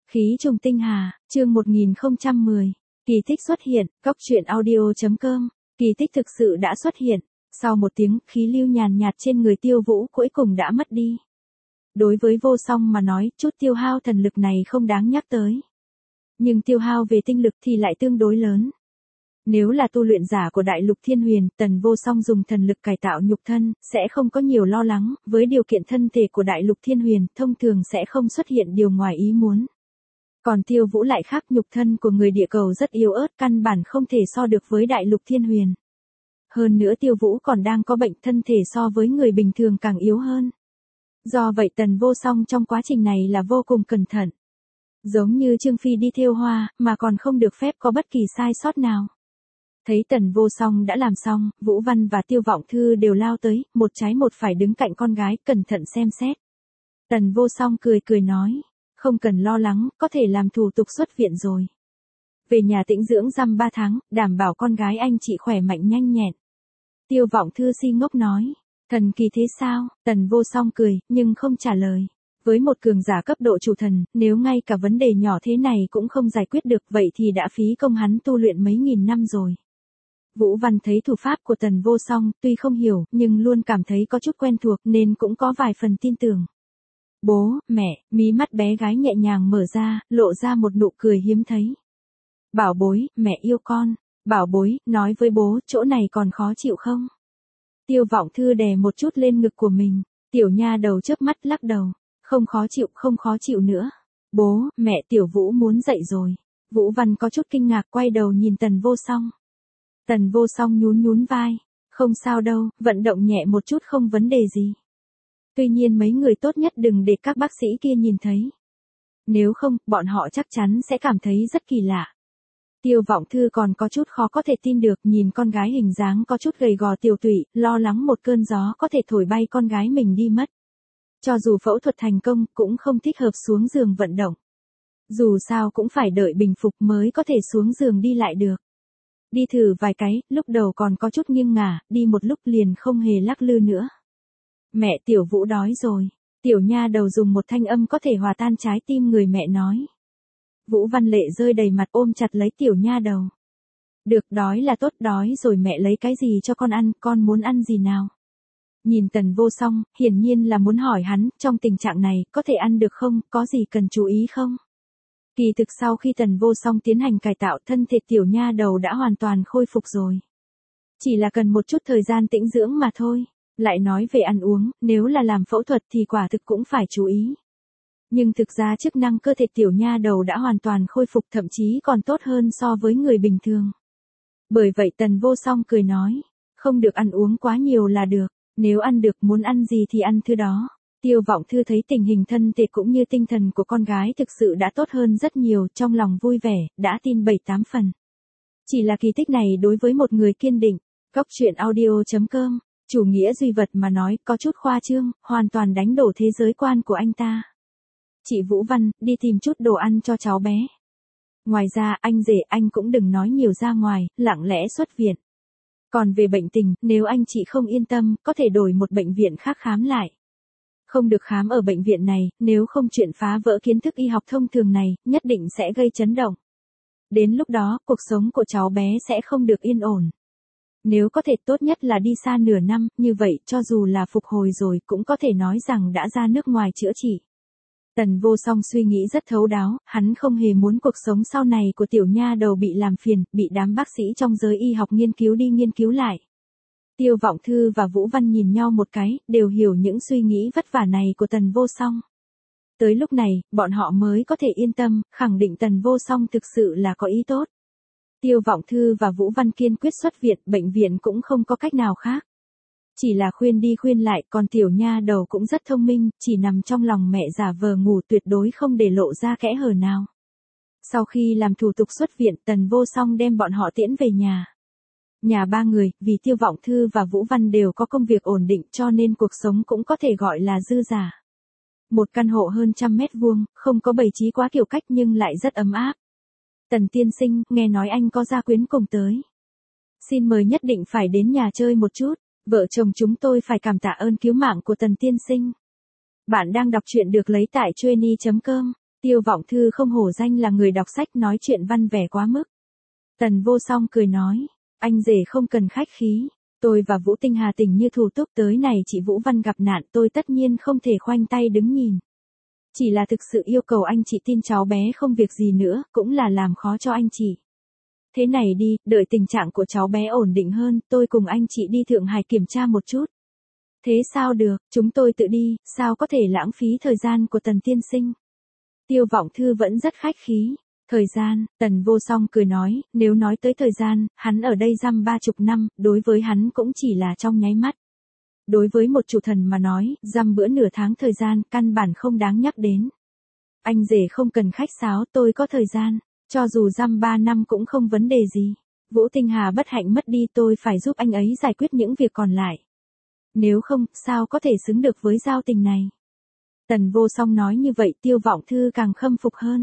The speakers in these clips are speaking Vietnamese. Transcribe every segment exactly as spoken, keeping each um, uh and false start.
Khí trùng tinh hà, chương một nghìn không trăm mười. Kỳ tích xuất hiện, cóc truyện audio chấm com. Kỳ tích thực sự đã xuất hiện. Sau một tiếng, khí lưu nhàn nhạt trên người Tiêu Vũ cuối cùng đã mất đi. Đối với Vô Song mà nói, chút tiêu hao thần lực này không đáng nhắc tới. Nhưng tiêu hao về tinh lực thì lại tương đối lớn. Nếu là tu luyện giả của Đại Lục Thiên Huyền, Tần Vô Song dùng thần lực cải tạo nhục thân, sẽ không có nhiều lo lắng, với điều kiện thân thể của Đại Lục Thiên Huyền, thông thường sẽ không xuất hiện điều ngoài ý muốn. Còn Tiêu Vũ lại khác, nhục thân của người địa cầu rất yếu ớt, căn bản không thể so được với Đại Lục Thiên Huyền. Hơn nữa Tiêu Vũ còn đang có bệnh, thân thể so với người bình thường càng yếu hơn. Do vậy Tần Vô Song trong quá trình này là vô cùng cẩn thận. Giống như Trương Phi đi thêu hoa, mà còn không được phép có bất kỳ sai sót nào. Thấy Tần Vô Song đã làm xong, Vũ Văn và Tiêu Vọng Thư đều lao tới, một trái một phải đứng cạnh con gái, cẩn thận xem xét. Tần Vô Song cười cười nói, không cần lo lắng, có thể làm thủ tục xuất viện rồi. Về nhà tĩnh dưỡng dăm ba tháng, đảm bảo con gái anh chị khỏe mạnh nhanh nhẹn. Tiêu Vọng Thư si ngốc nói, thần kỳ thế sao? Tần Vô Song cười, nhưng không trả lời. Với một cường giả cấp độ chủ thần, nếu ngay cả vấn đề nhỏ thế này cũng không giải quyết được, vậy thì đã phí công hắn tu luyện mấy nghìn năm rồi. Vũ Văn thấy thủ pháp của Tần Vô Song, tuy không hiểu, nhưng luôn cảm thấy có chút quen thuộc nên cũng có vài phần tin tưởng. Bố, mẹ, mí mắt bé gái nhẹ nhàng mở ra, lộ ra một nụ cười hiếm thấy. Bảo bối, mẹ yêu con. Bảo bối, nói với bố, chỗ này còn khó chịu không? Tiêu Vọng Thư đè một chút lên ngực của mình. Tiểu nha đầu chớp mắt lắc đầu. Không khó chịu, không khó chịu nữa. Bố, mẹ, Tiểu Vũ muốn dậy rồi. Vũ Văn có chút kinh ngạc quay đầu nhìn Tần Vô Song. Tần Vô Song nhún nhún vai. Không sao đâu, vận động nhẹ một chút không vấn đề gì. Tuy nhiên mấy người tốt nhất đừng để các bác sĩ kia nhìn thấy. Nếu không, bọn họ chắc chắn sẽ cảm thấy rất kỳ lạ. Tiêu Vọng Thư còn có chút khó có thể tin được, nhìn con gái hình dáng có chút gầy gò tiều tụy, lo lắng một cơn gió có thể thổi bay con gái mình đi mất. Cho dù phẫu thuật thành công, cũng không thích hợp xuống giường vận động. Dù sao cũng phải đợi bình phục mới có thể xuống giường đi lại được. Đi thử vài cái, lúc đầu còn có chút nghiêng ngả, đi một lúc liền không hề lắc lư nữa. Mẹ, Tiểu Vũ đói rồi. Tiểu nha đầu dùng một thanh âm có thể hòa tan trái tim người mẹ nói. Vũ Văn lệ rơi đầy mặt ôm chặt lấy tiểu nha đầu. Được, đói là tốt, đói rồi mẹ lấy cái gì cho con ăn, con muốn ăn gì nào? Nhìn Tần Vô Song, hiển nhiên là muốn hỏi hắn, trong tình trạng này, có thể ăn được không, có gì cần chú ý không? Kỳ thực sau khi Tần Vô Song tiến hành cải tạo, thân thể tiểu nha đầu đã hoàn toàn khôi phục rồi. Chỉ là cần một chút thời gian tĩnh dưỡng mà thôi. Lại nói về ăn uống, nếu là làm phẫu thuật thì quả thực cũng phải chú ý. Nhưng thực ra chức năng cơ thể tiểu nha đầu đã hoàn toàn khôi phục, thậm chí còn tốt hơn so với người bình thường. Bởi vậy Tần Vô Song cười nói, không được ăn uống quá nhiều là được, nếu ăn được muốn ăn gì thì ăn thứ đó. Tiêu Vọng Thư thấy tình hình thân thể cũng như tinh thần của con gái thực sự đã tốt hơn rất nhiều, trong lòng vui vẻ, đã tin bảy tám phần. Chỉ là kỳ tích này đối với một người kiên định, cóc truyện audio chấm com, chủ nghĩa duy vật mà nói có chút khoa trương, hoàn toàn đánh đổ thế giới quan của anh ta. Chị Vũ Văn, đi tìm chút đồ ăn cho cháu bé. Ngoài ra, anh rể anh cũng đừng nói nhiều ra ngoài, lặng lẽ xuất viện. Còn về bệnh tình, nếu anh chị không yên tâm, có thể đổi một bệnh viện khác khám lại. Không được khám ở bệnh viện này, nếu không chuyện phá vỡ kiến thức y học thông thường này, nhất định sẽ gây chấn động. Đến lúc đó, cuộc sống của cháu bé sẽ không được yên ổn. Nếu có thể tốt nhất là đi xa nửa năm, như vậy cho dù là phục hồi rồi cũng có thể nói rằng đã ra nước ngoài chữa trị. Tần Vô Song suy nghĩ rất thấu đáo, hắn không hề muốn cuộc sống sau này của tiểu nha đầu bị làm phiền, bị đám bác sĩ trong giới y học nghiên cứu đi nghiên cứu lại. Tiêu Vọng Thư và Vũ Văn nhìn nhau một cái, đều hiểu những suy nghĩ vất vả này của Tần Vô Song. Tới lúc này, bọn họ mới có thể yên tâm, khẳng định Tần Vô Song thực sự là có ý tốt. Tiêu Vọng Thư và Vũ Văn kiên quyết xuất viện, bệnh viện cũng không có cách nào khác. Chỉ là khuyên đi khuyên lại, còn tiểu nha đầu cũng rất thông minh, chỉ nằm trong lòng mẹ giả vờ ngủ, tuyệt đối không để lộ ra kẽ hở nào. Sau khi làm thủ tục xuất viện, Tần Vô Song đem bọn họ tiễn về nhà. Nhà ba người, vì Tiêu Vọng Thư và Vũ Văn đều có công việc ổn định cho nên cuộc sống cũng có thể gọi là dư giả. Một căn hộ hơn trăm mét vuông, không có bày trí quá kiểu cách nhưng lại rất ấm áp. Tần tiên sinh, nghe nói anh có gia quyến cùng tới. Xin mời nhất định phải đến nhà chơi một chút. Vợ chồng chúng tôi phải cảm tạ ơn cứu mạng của Tần tiên sinh. Bạn đang đọc truyện được lấy tại chueny chấm com. Tiêu Vọng Thư không hổ danh là người đọc sách nói chuyện văn vẻ quá mức. Tần Vô Song cười nói, anh rể không cần khách khí, tôi và Vũ Tinh Hà tình như thù túc, tới này chị Vũ Văn gặp nạn tôi tất nhiên không thể khoanh tay đứng nhìn. Chỉ là thực sự yêu cầu anh chị tin cháu bé không việc gì nữa, cũng là làm khó cho anh chị. Thế này đi, đợi tình trạng của cháu bé ổn định hơn, tôi cùng anh chị đi Thượng Hải kiểm tra một chút. Thế sao được, chúng tôi tự đi, sao có thể lãng phí thời gian của Tần tiên sinh. Tiêu Vọng Thư vẫn rất khách khí. Thời gian, Tần Vô Song cười nói, nếu nói tới thời gian, hắn ở đây dăm ba chục năm, đối với hắn cũng chỉ là trong nháy mắt. Đối với một chủ thần mà nói, dăm bữa nửa tháng thời gian, căn bản không đáng nhắc đến. Anh rể không cần khách sáo, tôi có thời gian, cho dù dăm ba năm cũng không vấn đề gì. Vũ Tinh Hà bất hạnh mất đi, tôi phải giúp anh ấy giải quyết những việc còn lại. Nếu không, sao có thể xứng được với giao tình này. Tần Vô Song nói như vậy, Tiêu Vọng Thư càng khâm phục hơn.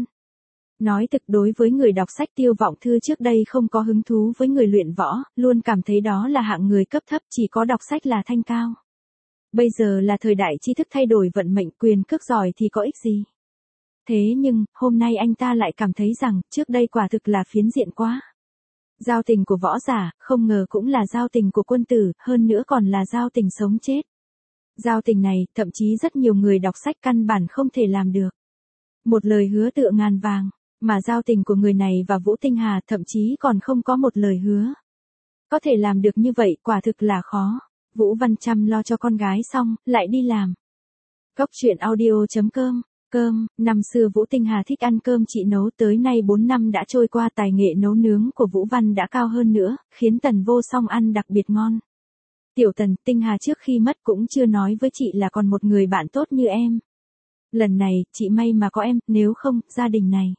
Nói thực, đối với người đọc sách, Tiêu Vọng Thư trước đây không có hứng thú với người luyện võ, luôn cảm thấy đó là hạng người cấp thấp, chỉ có đọc sách là thanh cao. Bây giờ là thời đại tri thức thay đổi vận mệnh, quyền cước giỏi thì có ích gì. Thế nhưng, hôm nay anh ta lại cảm thấy rằng, trước đây quả thực là phiến diện quá. Giao tình của võ giả, không ngờ cũng là giao tình của quân tử, hơn nữa còn là giao tình sống chết. Giao tình này, thậm chí rất nhiều người đọc sách căn bản không thể làm được. Một lời hứa tựa ngàn vàng, mà giao tình của người này và Vũ Tinh Hà thậm chí còn không có một lời hứa. Có thể làm được như vậy quả thực là khó. Vũ Văn chăm lo cho con gái xong, lại đi làm. Góc truyện audio chấm com. Cơm, năm xưa Vũ Tinh Hà thích ăn cơm chị nấu, tới nay bốn năm đã trôi qua, tài nghệ nấu nướng của Vũ Văn đã cao hơn nữa, khiến Tần Vô Song ăn đặc biệt ngon. Tiểu Tần, Tinh Hà trước khi mất cũng chưa nói với chị là còn một người bạn tốt như em. Lần này, chị may mà có em, nếu không, gia đình này.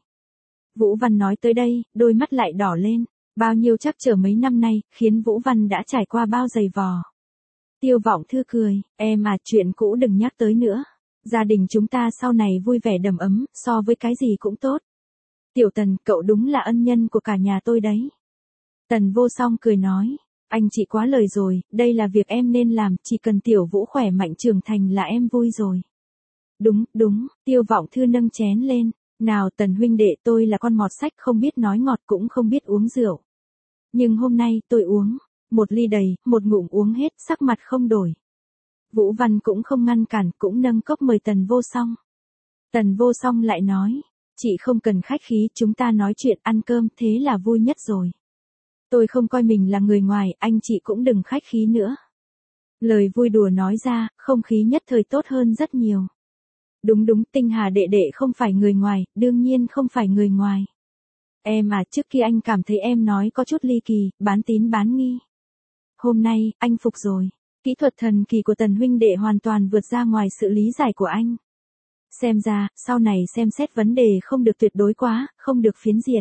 Vũ Văn nói tới đây, đôi mắt lại đỏ lên, bao nhiêu trắc trở mấy năm nay, khiến Vũ Văn đã trải qua bao giày vò. Tiêu Vọng Thư cười, em à, chuyện cũ đừng nhắc tới nữa. Gia đình chúng ta sau này vui vẻ đầm ấm, so với cái gì cũng tốt. Tiểu Tần, cậu đúng là ân nhân của cả nhà tôi đấy. Tần Vô Song cười nói, anh chị quá lời rồi, đây là việc em nên làm, chỉ cần Tiểu Vũ khỏe mạnh trưởng thành là em vui rồi. Đúng, đúng, Tiêu Vọng Thư nâng chén lên, nào Tần huynh đệ, tôi là con mọt sách, không biết nói ngọt cũng không biết uống rượu. Nhưng hôm nay tôi uống, một ly đầy, một ngụm uống hết, sắc mặt không đổi. Vũ Văn cũng không ngăn cản, cũng nâng cốc mời Tần Vô Song. Tần Vô Song lại nói, chị không cần khách khí, chúng ta nói chuyện ăn cơm, thế là vui nhất rồi. Tôi không coi mình là người ngoài, anh chị cũng đừng khách khí nữa. Lời vui đùa nói ra, không khí nhất thời tốt hơn rất nhiều. Đúng đúng, Tinh Hà đệ đệ không phải người ngoài, đương nhiên không phải người ngoài. Em à, trước kia anh cảm thấy em nói có chút ly kỳ, bán tín bán nghi. Hôm nay, anh phục rồi. Kỹ thuật thần kỳ của Tần huynh đệ hoàn toàn vượt ra ngoài sự lý giải của anh. Xem ra, sau này xem xét vấn đề không được tuyệt đối quá, không được phiến diện.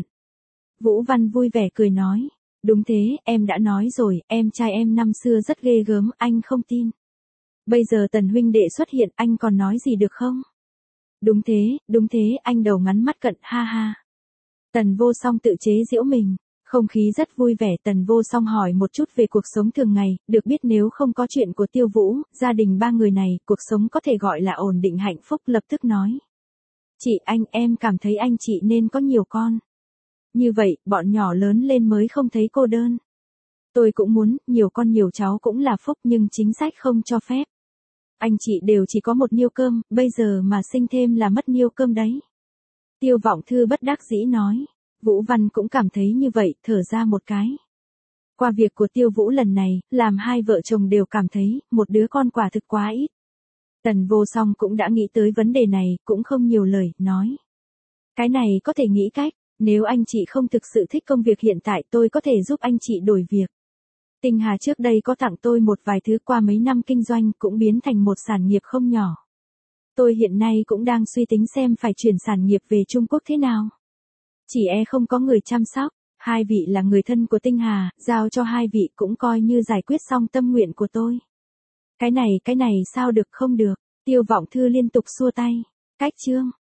Vũ Văn vui vẻ cười nói, đúng thế, em đã nói rồi, em trai em năm xưa rất ghê gớm, anh không tin. Bây giờ Tần huynh đệ xuất hiện, anh còn nói gì được không? Đúng thế, đúng thế, anh đầu ngắn mắt cận, ha ha. Tần Vô Song tự chế giễu mình. Không khí rất vui vẻ, Tần Vô Song hỏi một chút về cuộc sống thường ngày, được biết nếu không có chuyện của Tiêu Vũ, gia đình ba người này, cuộc sống có thể gọi là ổn định hạnh phúc, lập tức nói. Chị anh, em cảm thấy anh chị nên có nhiều con. Như vậy, bọn nhỏ lớn lên mới không thấy cô đơn. Tôi cũng muốn, nhiều con nhiều cháu cũng là phúc, nhưng chính sách không cho phép. Anh chị đều chỉ có một niêu cơm, bây giờ mà sinh thêm là mất niêu cơm đấy. Tiêu Vọng Thư bất đắc dĩ nói. Vũ Văn cũng cảm thấy như vậy, thở ra một cái. Qua việc của Tiêu Vũ lần này, làm hai vợ chồng đều cảm thấy, một đứa con quả thực quá ít. Tần Vô Song cũng đã nghĩ tới vấn đề này, cũng không nhiều lời, nói. Cái này có thể nghĩ cách, nếu anh chị không thực sự thích công việc hiện tại, tôi có thể giúp anh chị đổi việc. Tinh Hà trước đây có tặng tôi một vài thứ, qua mấy năm kinh doanh cũng biến thành một sản nghiệp không nhỏ. Tôi hiện nay cũng đang suy tính xem phải chuyển sản nghiệp về Trung Quốc thế nào. Chỉ e không có người chăm sóc, hai vị là người thân của Tinh Hà, giao cho hai vị cũng coi như giải quyết xong tâm nguyện của tôi. Cái này, cái này sao được, không được, Tiêu Vọng Thư liên tục xua tay. Cách chương.